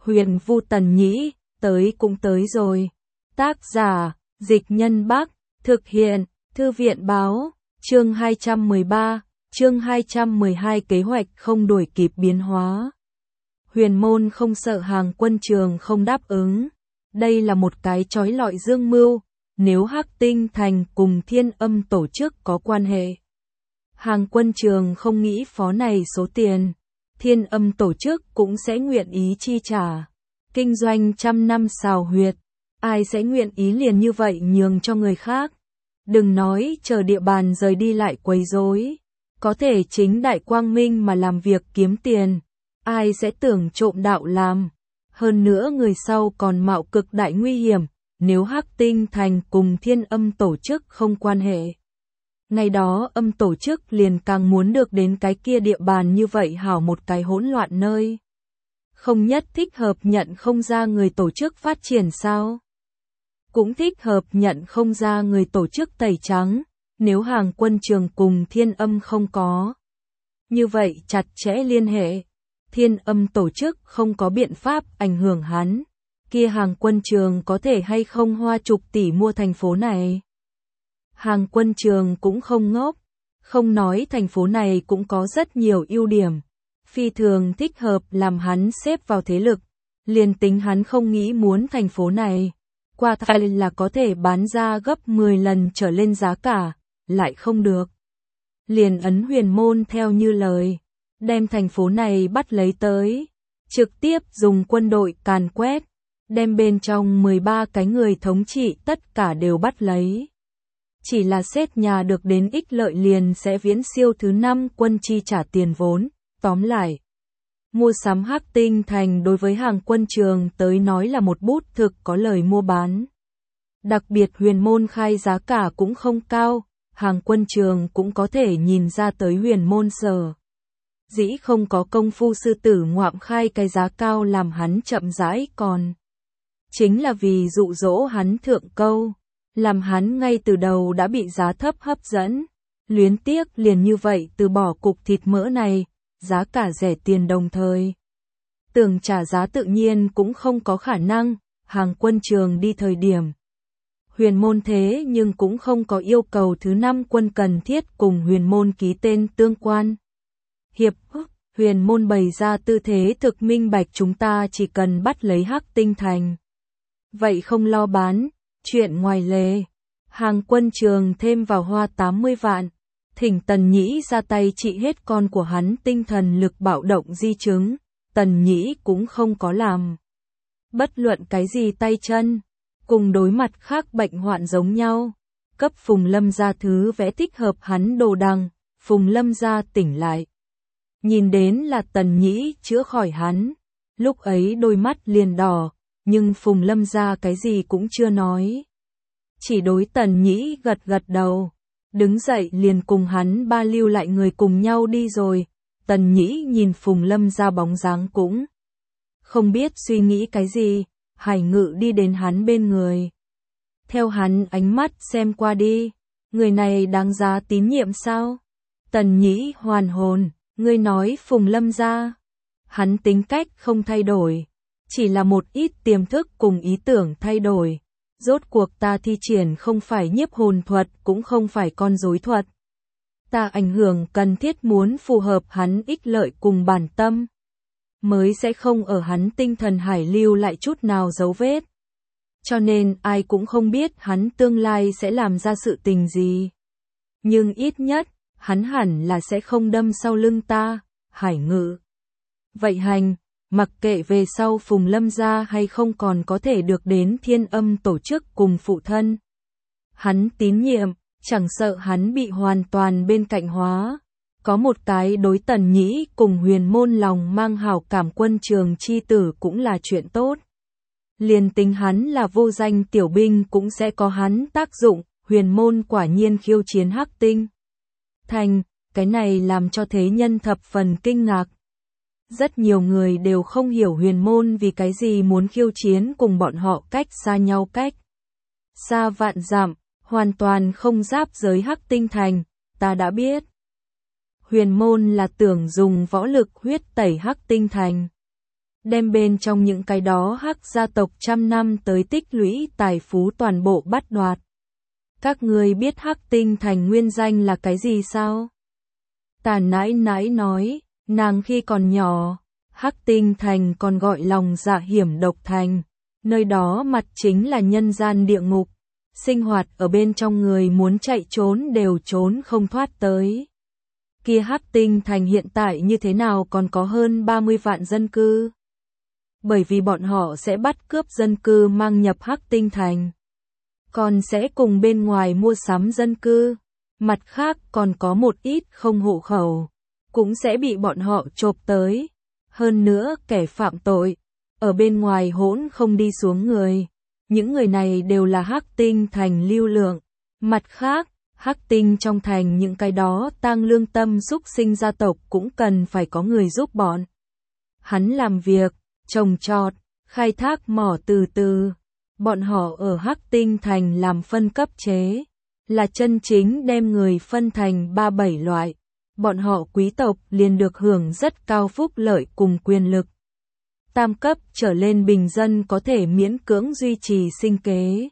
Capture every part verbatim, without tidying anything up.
Huyền Vu Tần Nhĩ, tới cũng tới rồi. Tác giả, Dịch Nhân Bắc, thực hiện, Thư viện Báo, chương hai trăm mười ba, chương hai trăm mười hai kế hoạch không đuổi kịp biến hóa. Huyền môn không sợ Hàng Quân Trường không đáp ứng. Đây là một cái chói lọi dương mưu, nếu Hắc Tinh Thành cùng Thiên Âm tổ chức có quan hệ. Hàng Quân Trường không nghĩ phó này số tiền, Thiên Âm tổ chức cũng sẽ nguyện ý chi trả. Kinh doanh trăm năm xào huyệt, ai sẽ nguyện ý liền như vậy nhường cho người khác. Đừng nói chờ địa bàn rời đi lại quấy rối, có thể chính đại quang minh mà làm việc kiếm tiền, ai sẽ tưởng trộm đạo làm. Hơn nữa người sau còn mạo cực đại nguy hiểm, nếu Hắc Tinh Thành cùng Thiên Âm tổ chức không quan hệ. Ngày đó âm tổ chức liền càng muốn được đến cái kia địa bàn như vậy hảo một cái hỗn loạn nơi. Không nhất thích hợp nhận không ra người tổ chức phát triển sao? Cũng thích hợp nhận không ra người tổ chức tẩy trắng, nếu Hàng Quân Trường cùng Thiên Âm không có. Như vậy chặt chẽ liên hệ, Thiên Âm tổ chức không có biện pháp ảnh hưởng hắn, kia Hàng Quân Trường có thể hay không hoa chục tỷ mua thành phố này. Hàng Quân Trường cũng không ngốc, không nói thành phố này cũng có rất nhiều ưu điểm, phi thường thích hợp làm hắn xếp vào thế lực, liền tính hắn không nghĩ muốn thành phố này, qua thay là có thể bán ra gấp mười lần trở lên giá cả, lại không được. Liền ấn Huyền môn theo như lời, đem thành phố này bắt lấy tới, trực tiếp dùng quân đội càn quét, đem bên trong mười ba cái người thống trị tất cả đều bắt lấy. Chỉ là xét nhà được đến ích lợi liền sẽ viễn siêu thứ năm quân chi trả tiền vốn. Tóm lại, mua sắm Hắc Tinh Thành đối với Hàng Quân Trường tới nói là một bút thực có lời mua bán. Đặc biệt Huyền môn khai giá cả cũng không cao, Hàng Quân Trường cũng có thể nhìn ra tới Huyền môn sở. Dĩ không có công phu sư tử ngoạm khai cái giá cao làm hắn chậm rãi còn. Chính là vì dụ dỗ hắn thượng câu, làm hắn ngay từ đầu đã bị giá thấp hấp dẫn, luyến tiếc liền như vậy từ bỏ cục thịt mỡ này, giá cả rẻ tiền đồng thời. Tưởng trả giá tự nhiên cũng không có khả năng, Hàng Quân Trường đi thời điểm. Huyền môn thế nhưng cũng không có yêu cầu thứ năm quân cần thiết cùng Huyền môn ký tên tương quan. Hiệp ước, Huyền môn bày ra tư thế thực minh bạch chúng ta chỉ cần bắt lấy Hắc Tinh Thành. Vậy không lo bán, chuyện ngoài lề. Hàng Quân Trường thêm vào hoa tám mươi vạn. Thỉnh Tần Nhĩ ra tay trị hết con của hắn tinh thần lực bạo động di chứng, Tần Nhĩ cũng không có làm. Bất luận cái gì tay chân, cùng đối mặt khác bệnh hoạn giống nhau, cấp Phùng Lâm ra thứ vẽ thích hợp hắn đồ đằng, Phùng Lâm ra tỉnh lại. Nhìn đến là Tần Nhĩ chữa khỏi hắn, lúc ấy đôi mắt liền đỏ, nhưng Phùng Lâm ra cái gì cũng chưa nói. Chỉ đối Tần Nhĩ gật gật đầu. Đứng dậy liền cùng hắn ba lưu lại người cùng nhau đi rồi. Tần Nhĩ nhìn Phùng Lâm ra bóng dáng cũng không biết suy nghĩ cái gì, Hải Ngự đi đến hắn bên người. Theo hắn ánh mắt xem qua đi, người này đáng giá tín nhiệm sao? Tần Nhĩ hoàn hồn, ngươi nói Phùng Lâm ra. Hắn tính cách không thay đổi, chỉ là một ít tiềm thức cùng ý tưởng thay đổi. Rốt cuộc ta thi triển không phải nhiếp hồn thuật cũng không phải con rối thuật. Ta ảnh hưởng cần thiết muốn phù hợp hắn ích lợi cùng bản tâm. Mới sẽ không ở hắn tinh thần hải lưu lại chút nào dấu vết. Cho nên ai cũng không biết hắn tương lai sẽ làm ra sự tình gì. Nhưng ít nhất, hắn hẳn là sẽ không đâm sau lưng ta, Hải Ngự. Vậy hành. Mặc kệ về sau Phùng Lâm ra hay không còn có thể được đến Thiên Âm tổ chức cùng phụ thân. Hắn tín nhiệm, chẳng sợ hắn bị hoàn toàn bên cạnh hóa. Có một cái đối Tần Nhĩ cùng Huyền môn lòng mang hảo cảm Quân Trường chi tử cũng là chuyện tốt. Liền tính hắn là vô danh tiểu binh cũng sẽ có hắn tác dụng, Huyền môn quả nhiên khiêu chiến Hắc Tinh Thành, cái này làm cho thế nhân thập phần kinh ngạc. Rất nhiều người đều không hiểu Huyền môn vì cái gì muốn khiêu chiến cùng bọn họ cách xa nhau cách. Xa vạn dặm, hoàn toàn không giáp giới Hắc Tinh Thành, ta đã biết. Huyền môn là tưởng dùng võ lực huyết tẩy Hắc Tinh Thành. đem bên trong những cái đó Hắc gia tộc trăm năm tới tích lũy tài phú toàn bộ bắt đoạt. Các ngươi biết Hắc Tinh Thành nguyên danh là cái gì sao? Tà nãi nãi nói, nàng khi còn nhỏ, Hắc Tinh Thành còn gọi lòng dạ hiểm độc thành, nơi đó mặt chính là nhân gian địa ngục, sinh hoạt ở bên trong người muốn chạy trốn đều trốn không thoát tới. Kia Hắc Tinh Thành hiện tại như thế nào còn có hơn ba mươi vạn dân cư? Bởi vì bọn họ sẽ bắt cướp dân cư mang nhập Hắc Tinh Thành, còn sẽ cùng bên ngoài mua sắm dân cư. Mặt khác còn có một ít không hộ khẩu, cũng sẽ bị bọn họ chộp tới. Hơn nữa kẻ phạm tội, ở bên ngoài hỗn không đi xuống người. Những người này đều là Hắc Tinh Thành lưu lượng. Mặt khác, Hắc Tinh trong thành những cái đó tang lương tâm xúc sinh gia tộc cũng cần phải có người giúp bọn hắn làm việc, trồng trọt, khai thác mỏ từ từ. Bọn họ ở Hắc Tinh Thành làm phân cấp chế, là chân chính đem người phân thành ba bảy loại. Bọn họ quý tộc liền được hưởng rất cao phúc lợi cùng quyền lực. Tam cấp trở lên bình dân có thể miễn cưỡng duy trì sinh kế.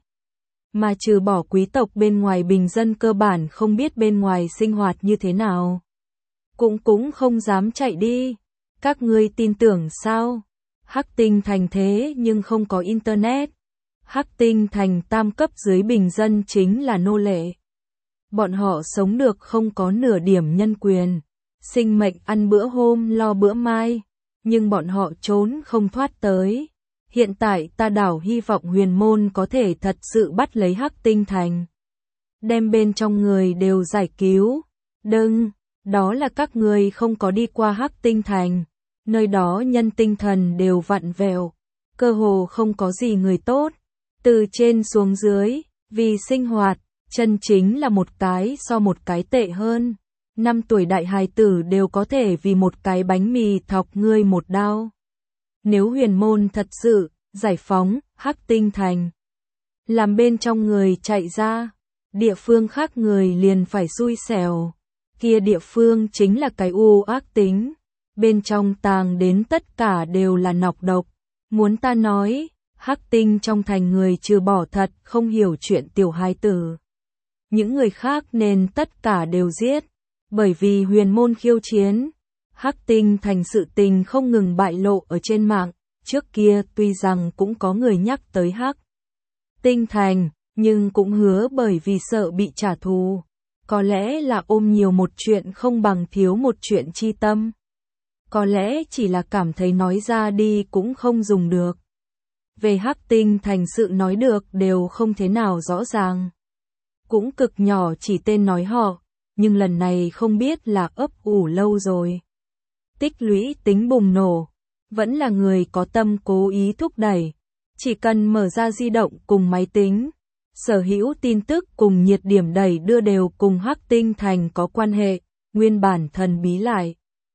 Mà trừ bỏ quý tộc bên ngoài bình dân cơ bản không biết bên ngoài sinh hoạt như thế nào. Cũng cũng không dám chạy đi. Các ngươi tin tưởng sao? Hắc Tinh Thành thế nhưng không có internet. Hắc Tinh Thành tam cấp dưới bình dân chính là nô lệ. Bọn họ sống được không có nửa điểm nhân quyền, sinh mệnh ăn bữa hôm lo bữa mai, nhưng bọn họ trốn không thoát tới. Hiện tại ta đảo hy vọng huyền môn có thể thật sự bắt lấy Hắc Tinh Thành, đem bên trong người đều giải cứu. Đừng, đó là các người không có đi qua Hắc Tinh Thành, nơi đó nhân tinh thần đều vặn vẹo, cơ hồ không có gì người tốt. Từ trên xuống dưới, vì sinh hoạt, chân chính là một cái so một cái tệ hơn. Năm tuổi đại hài tử đều có thể vì một cái bánh mì thọc ngươi một đao. Nếu huyền môn thật sự giải phóng Hắc Tinh Thành, làm bên trong người chạy ra, địa phương khác người liền phải xui xẻo. Kia địa phương chính là cái u ác tính, bên trong tàng đến tất cả đều là nọc độc. Muốn ta nói, Hắc Tinh trong thành người trừ bỏ thật không hiểu chuyện tiểu hài tử, những người khác nên tất cả đều giết. Bởi vì huyền môn khiêu chiến, Hắc Tinh Thành sự tình không ngừng bại lộ ở trên mạng. Trước kia tuy rằng cũng có người nhắc tới Hắc Tinh Thành, nhưng cũng hứa bởi vì sợ bị trả thù. Có lẽ là ôm nhiều một chuyện không bằng thiếu một chuyện chi tâm. Có lẽ chỉ là cảm thấy nói ra đi cũng không dùng được. Về Hắc Tinh Thành sự nói được đều không thế nào rõ ràng. Cũng cực nhỏ chỉ tên nói họ, nhưng lần này không biết là ấp ủ lâu rồi. Tích lũy tính bùng nổ, vẫn là người có tâm cố ý thúc đẩy. Chỉ cần mở ra di động cùng máy tính, sở hữu tin tức cùng nhiệt điểm đẩy đưa đều cùng Hắc Tinh Thành có quan hệ, nguyên bản thần bí lại.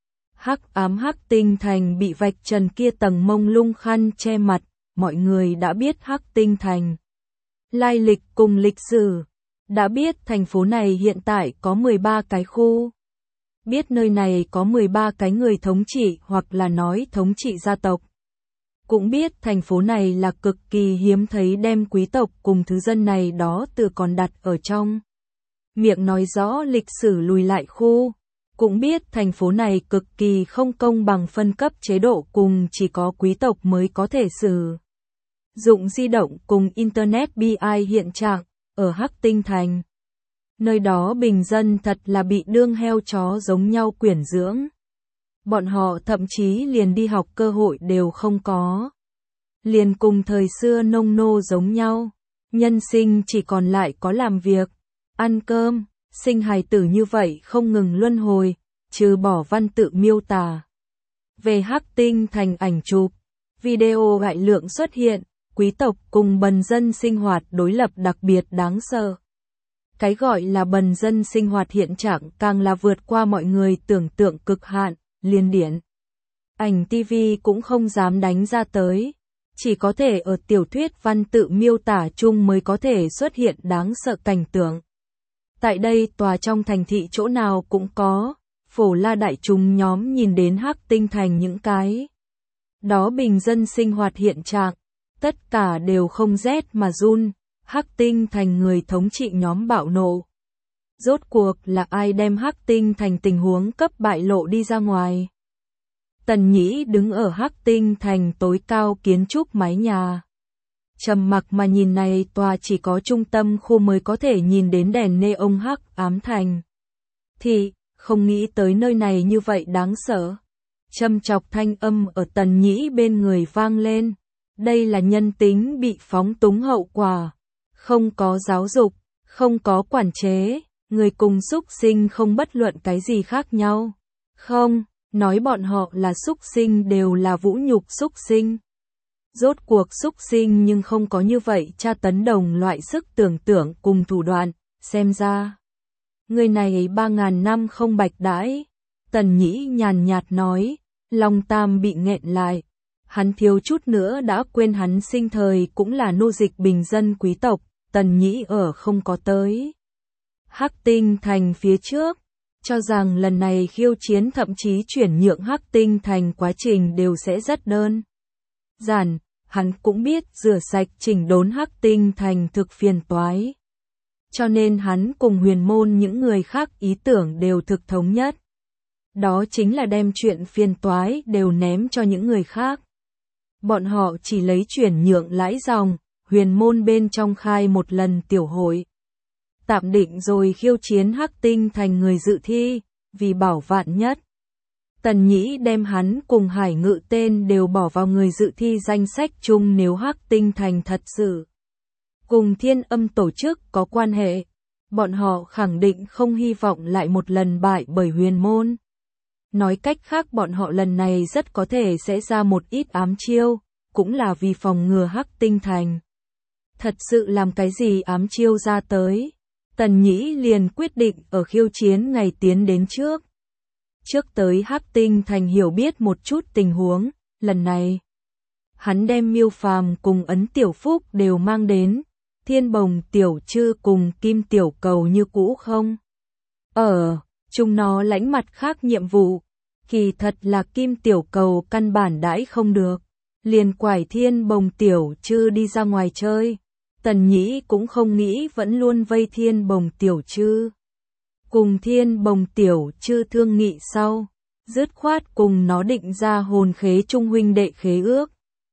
Hắc ám Hắc Tinh Thành bị vạch trần kia tầng mông lung khăn che mặt, mọi người đã biết Hắc Tinh Thành lai lịch cùng lịch sử, đã biết thành phố này hiện tại có mười ba cái khu, biết nơi này có mười ba cái người thống trị hoặc là nói thống trị gia tộc. Cũng biết thành phố này là cực kỳ hiếm thấy đem quý tộc cùng thứ dân này đó từ còn đặt ở trong miệng nói rõ lịch sử lùi lại khu. Cũng biết thành phố này cực kỳ không công bằng phân cấp chế độ cùng chỉ có quý tộc mới có thể sử dụng di động cùng Internet bi ai hiện trạng ở Hắc Tinh Thành. Nơi đó bình dân thật là bị đương heo chó giống nhau quyển dưỡng. Bọn họ thậm chí liền đi học cơ hội đều không có. Liền cùng thời xưa nông nô giống nhau. Nhân sinh chỉ còn lại có làm việc, ăn cơm, sinh hài tử như vậy không ngừng luân hồi, trừ bỏ văn tự miêu tả. Về Hắc Tinh Thành ảnh chụp, video gại lượng xuất hiện, quý tộc cùng bần dân sinh hoạt đối lập đặc biệt đáng sợ. Cái gọi là bần dân sinh hoạt hiện trạng càng là vượt qua mọi người tưởng tượng cực hạn, liên điển. Ảnh ti vi cũng không dám đánh ra tới, chỉ có thể ở tiểu thuyết văn tự miêu tả chung mới có thể xuất hiện đáng sợ cảnh tượng. Tại đây tòa trong thành thị chỗ nào cũng có, phổ la đại chúng nhóm nhìn đến Hắc Tinh Thành những cái đó bình dân sinh hoạt hiện trạng, tất cả đều không rét mà run, Hắc Tinh Thành người thống trị nhóm bạo nộ. Rốt cuộc là ai đem Hắc Tinh Thành tình huống cấp bại lộ đi ra ngoài? Tần Nhĩ đứng ở Hắc Tinh Thành tối cao kiến trúc mái nhà. Trầm mặc mà nhìn này tòa chỉ có trung tâm khu mới có thể nhìn đến đèn neon hắc ám thành. Thì, không nghĩ tới nơi này như vậy đáng sợ. Châm chọc thanh âm ở Tần Nhĩ bên người vang lên. Đây là nhân tính bị phóng túng hậu quả. Không có giáo dục, không có quản chế, người cùng súc sinh không bất luận cái gì khác nhau. Không, nói bọn họ là súc sinh đều là vũ nhục súc sinh. Rốt cuộc súc sinh nhưng không có như vậy tra tấn đồng loại sức tưởng tượng cùng thủ đoạn, xem ra. Người này ba ngàn năm không bạch đãi. Tần Nhĩ nhàn nhạt nói, Long Tam bị nghẹn lại. Hắn thiếu chút nữa đã quên hắn sinh thời cũng là nô dịch bình dân quý tộc, Tần Nhĩ ở không có tới. Hắc Tinh Thành phía trước, cho rằng lần này khiêu chiến thậm chí chuyển nhượng Hắc Tinh Thành quá trình đều sẽ rất đơn giản, hắn cũng biết rửa sạch chỉnh đốn Hắc Tinh Thành thực phiền toái. Cho nên hắn cùng huyền môn những người khác ý tưởng đều thực thống nhất. Đó chính là đem chuyện phiền toái đều ném cho những người khác. Bọn họ chỉ lấy chuyển nhượng lãi dòng, huyền môn bên trong khai một lần tiểu hội. Tạm định rồi khiêu chiến Hắc Tinh Thành người dự thi, vì bảo vạn nhất. Tần Nhĩ đem hắn cùng Hải Ngự tên đều bỏ vào người dự thi danh sách chung nếu Hắc Tinh Thành thật sự cùng Thiên Âm tổ chức có quan hệ. Bọn họ khẳng định không hy vọng lại một lần bại bởi huyền môn. Nói cách khác bọn họ lần này rất có thể sẽ ra một ít ám chiêu, cũng là vì phòng ngừa Hắc Tinh Thành. Thật sự làm cái gì ám chiêu ra tới? Tần Nhĩ liền quyết định ở khiêu chiến ngày tiến đến trước. Trước tới Hắc Tinh Thành hiểu biết một chút tình huống, lần này. Hắn đem Miêu Phàm cùng Ấn Tiểu Phúc đều mang đến, Thiên Bồng Tiểu Trư cùng Kim Tiểu Cầu như cũ không. Ở, chúng nó lãnh mặt khác nhiệm vụ, kỳ thật là Kim Tiểu Cầu căn bản đãi không được. Liền quải Thiên Bồng Tiểu Trư đi ra ngoài chơi. Tần Nhĩ cũng không nghĩ vẫn luôn vây Thiên Bồng Tiểu Trư. Cùng Thiên Bồng Tiểu Trư thương nghị sau, dứt khoát cùng nó định ra hồn khế trung huynh đệ khế ước.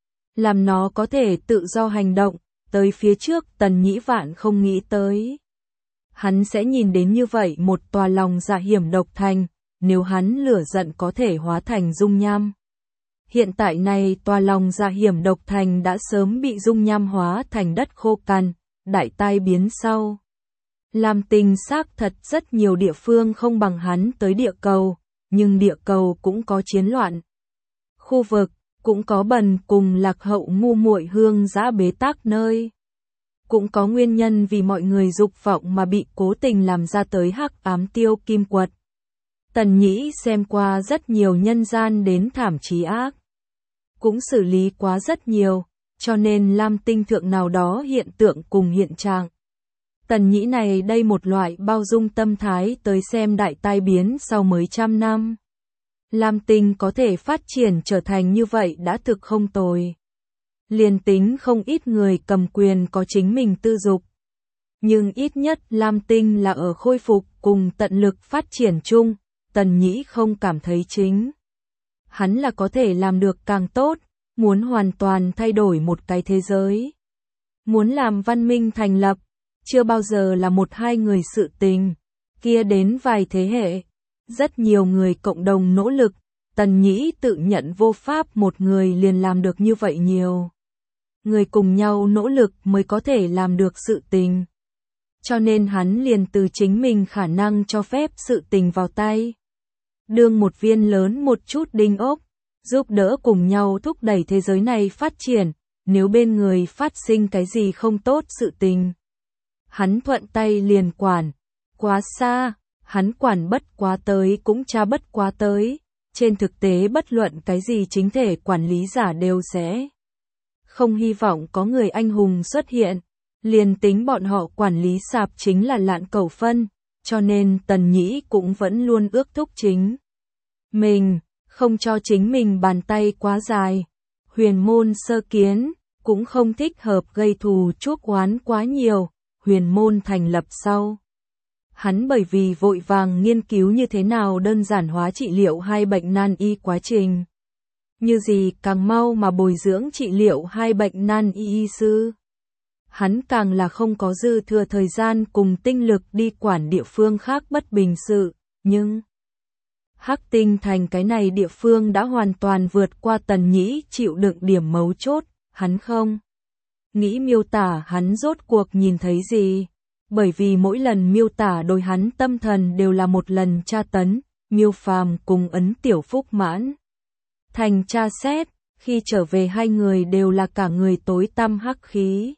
Làm nó có thể tự do hành động, tới phía trước Tần Nhĩ vạn không nghĩ tới. Hắn sẽ nhìn đến như vậy một tòa lòng dạ hiểm độc thành, nếu hắn lửa giận có thể hóa thành dung nham. Hiện tại này tòa lòng dạ hiểm độc thành đã sớm bị dung nham hóa thành đất khô cằn, đại tai biến sau. Làm tình xác thật rất nhiều địa phương không bằng hắn tới địa cầu, nhưng địa cầu cũng có chiến loạn. Khu vực, cũng có bần cùng lạc hậu ngu muội hương dã bế tắc nơi. Cũng có nguyên nhân vì mọi người dục vọng mà bị cố tình làm ra tới hắc ám tiêu kim quật. Tần Nhĩ xem qua rất nhiều nhân gian đến thảm chí ác. Cũng xử lý quá rất nhiều, cho nên Lam Tinh thượng nào đó hiện tượng cùng hiện trạng. Tần Nhĩ này đây một loại bao dung tâm thái tới xem đại tai biến sau mấy trăm năm. Lam Tinh có thể phát triển trở thành như vậy đã thực không tồi. Liền tính không ít người cầm quyền có chính mình tư dục. Nhưng ít nhất Lam Tinh là ở khôi phục cùng tận lực phát triển chung, Tần Nhĩ không cảm thấy chính. Hắn là có thể làm được càng tốt, muốn hoàn toàn thay đổi một cái thế giới. Muốn làm văn minh thành lập, chưa bao giờ là một hai người sự tình, kia đến vài thế hệ. Rất nhiều người cộng đồng nỗ lực, Tần Nhĩ tự nhận vô pháp một người liền làm được như vậy nhiều. Người cùng nhau nỗ lực mới có thể làm được sự tình. Cho nên hắn liền từ chính mình khả năng cho phép sự tình vào tay. Đương một viên lớn một chút đinh ốc, giúp đỡ cùng nhau thúc đẩy thế giới này phát triển, nếu bên người phát sinh cái gì không tốt sự tình. Hắn thuận tay liền quản, quá xa, hắn quản bất quá tới cũng tra bất quá tới, trên thực tế bất luận cái gì chính thể quản lý giả đều sẽ không hy vọng có người anh hùng xuất hiện, liền tính bọn họ quản lý sạp chính là lạn cầu phân, cho nên Tần Nhĩ cũng vẫn luôn ước thúc chính mình, không cho chính mình bàn tay quá dài, Huyền môn sơ kiến, cũng không thích hợp gây thù chuốc oán quá nhiều, huyền môn thành lập sau. Hắn bởi vì vội vàng nghiên cứu như thế nào đơn giản hóa trị liệu hai bệnh nan y quá trình. Như gì càng mau mà bồi dưỡng trị liệu hai bệnh nan y y sư. Hắn càng là không có dư thừa thời gian cùng tinh lực đi quản địa phương khác bất bình sự, nhưng Hắc Tinh Thành cái này địa phương đã hoàn toàn vượt qua Tần Nhĩ chịu đựng điểm mấu chốt, hắn không nghĩ miêu tả hắn rốt cuộc nhìn thấy gì, bởi vì mỗi lần miêu tả đối hắn tâm thần đều là một lần tra tấn, Miêu Phàm cùng Ấn Tiểu Phúc mãn thành tra xét, khi trở về hai người đều là cả người tối tăm hắc khí.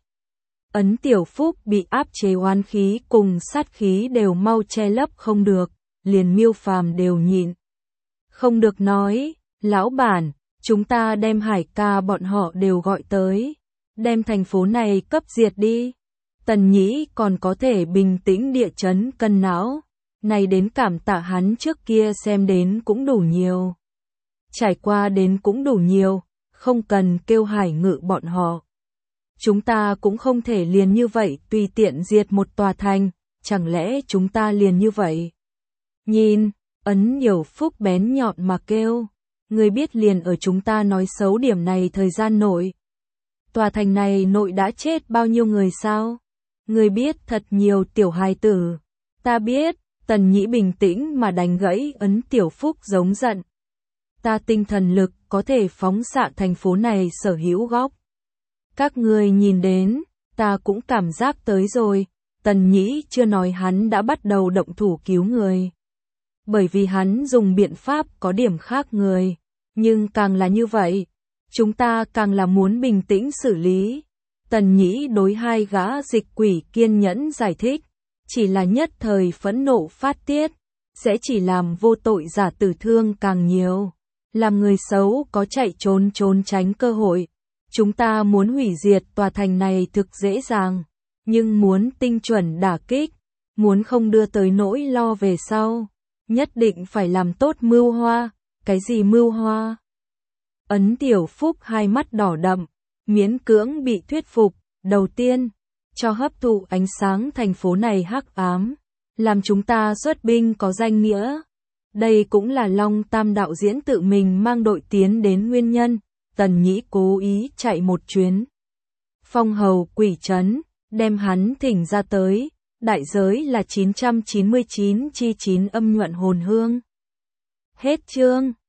Ấn Tiểu Phúc bị áp chế oán khí cùng sát khí đều mau che lấp không được, liền Miêu Phàm đều nhịn không được nói, lão bản, chúng ta đem Hải ca bọn họ đều gọi tới, đem thành phố này cấp diệt đi. Tần Nhĩ còn có thể bình tĩnh địa chấn cân não, này đến cảm tạ hắn trước kia xem đến cũng đủ nhiều. Trải qua đến cũng đủ nhiều, không cần kêu Hải Ngự bọn họ. Chúng ta cũng không thể liền như vậy tùy tiện diệt một tòa thành, chẳng lẽ chúng ta liền như vậy? Nhìn, Ấn Nhiều Phúc bén nhọn mà kêu, người biết liền ở chúng ta nói xấu điểm này thời gian nội. Tòa thành này nội đã chết bao nhiêu người sao? Người biết thật nhiều tiểu hài tử. Ta biết, Tần Nhĩ bình tĩnh mà đánh gãy Ấn Tiểu Phúc giống giận. Ta tinh thần lực có thể phóng xạ thành phố này sở hữu góc. Các người nhìn đến, ta cũng cảm giác tới rồi, Tần Nhĩ chưa nói hắn đã bắt đầu động thủ cứu người. Bởi vì hắn dùng biện pháp có điểm khác người, nhưng càng là như vậy, chúng ta càng là muốn bình tĩnh xử lý. Tần Nhĩ đối hai gã dịch quỷ kiên nhẫn giải thích, chỉ là nhất thời phẫn nộ phát tiết, sẽ chỉ làm vô tội giả tử thương càng nhiều, làm người xấu có chạy trốn trốn tránh cơ hội. Chúng ta muốn hủy diệt tòa thành này thực dễ dàng, nhưng muốn tinh chuẩn đả kích, muốn không đưa tới nỗi lo về sau, nhất định phải làm tốt mưu hoa. Cái gì mưu hoa? Ấn Tiểu Phúc hai mắt đỏ đậm, miễn cưỡng bị thuyết phục. Đầu tiên, cho hấp thụ ánh sáng thành phố này hắc ám, làm chúng ta xuất binh có danh nghĩa. Đây cũng là Long Tam đạo diễn tự mình mang đội tiến đến nguyên nhân. Tần Nhĩ cố ý chạy một chuyến Phong Hầu Quỷ Trấn, đem hắn thỉnh ra tới, đại giới là chín trăm chín mươi chín chi chín âm nhuận hồn hương. Hết chương.